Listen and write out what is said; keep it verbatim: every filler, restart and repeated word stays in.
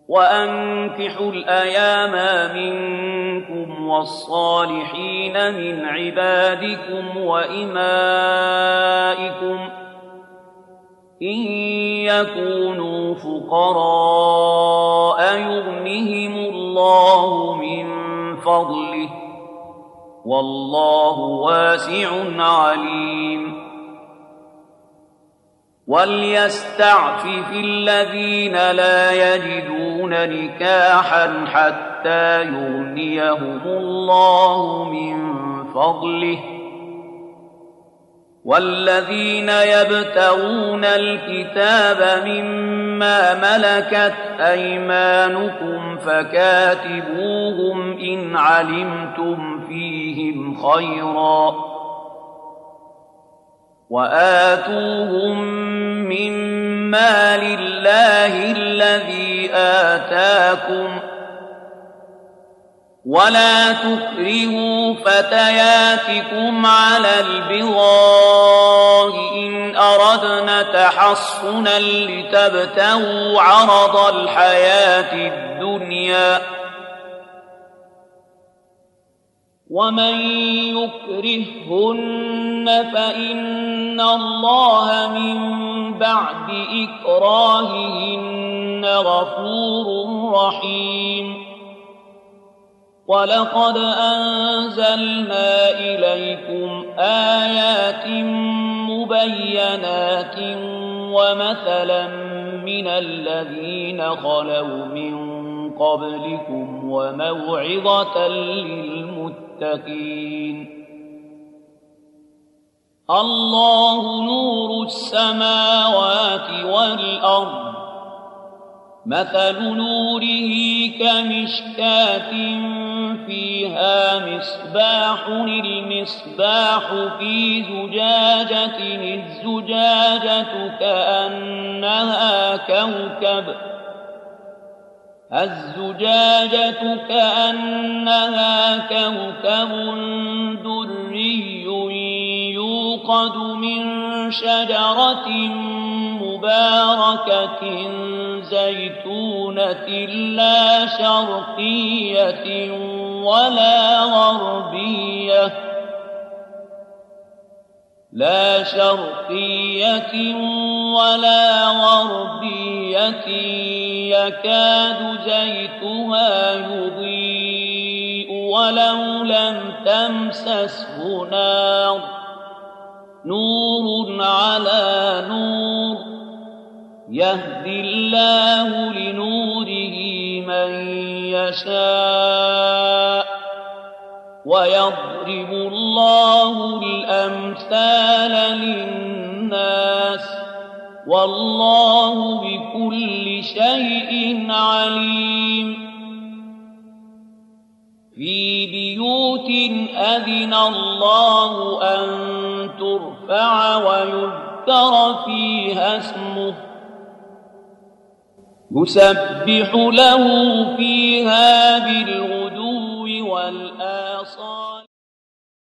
وأنكحوا الأيام منكم والصالحين من عبادكم وإمائكم إن يكونوا فقراء يغنهم الله من فضله والله واسع عليم وليستعفف الذين لا يجدون نكاحا حتى يغنيهم الله من فضله والذين يبتغون الكتاب مما ملكت أيمانكم فكاتبوهم إن علمتم فيهم خيرا وآتوهم من مال الله الذي آتاكم ولا تكرهوا فتياتكم على البغاء إن أردنا تحصنا لتبتغوا عرض الحياة الدنيا ومن يكرههن فإن الله من بعد إكراههن غفور رحيم ولقد أنزلنا إليكم آيات مبينات ومثلا من الذين خلوا من قبلكم وموعظة للمتقين الله نور السماوات والأرض مثل نوره كمشكاة فيها مصباح المصباح في زجاجة الزجاجة كأنها كوكب الزجاجة كأنها كوكب دري يوقد من شجرة مباركة زيتونة لا شرقية ولا غربية لا شرقية ولا غربية يكاد زيتها يضيء ولو لم تمسسه نار نور على نور يهدي الله لنوره من يشاء ويضرب الله الأمثال للناس والله بكل شيء عليم في بيوت أذن الله أن ترفع ويذكر فيها اسمه يسبح له فيها بالغدو والآصال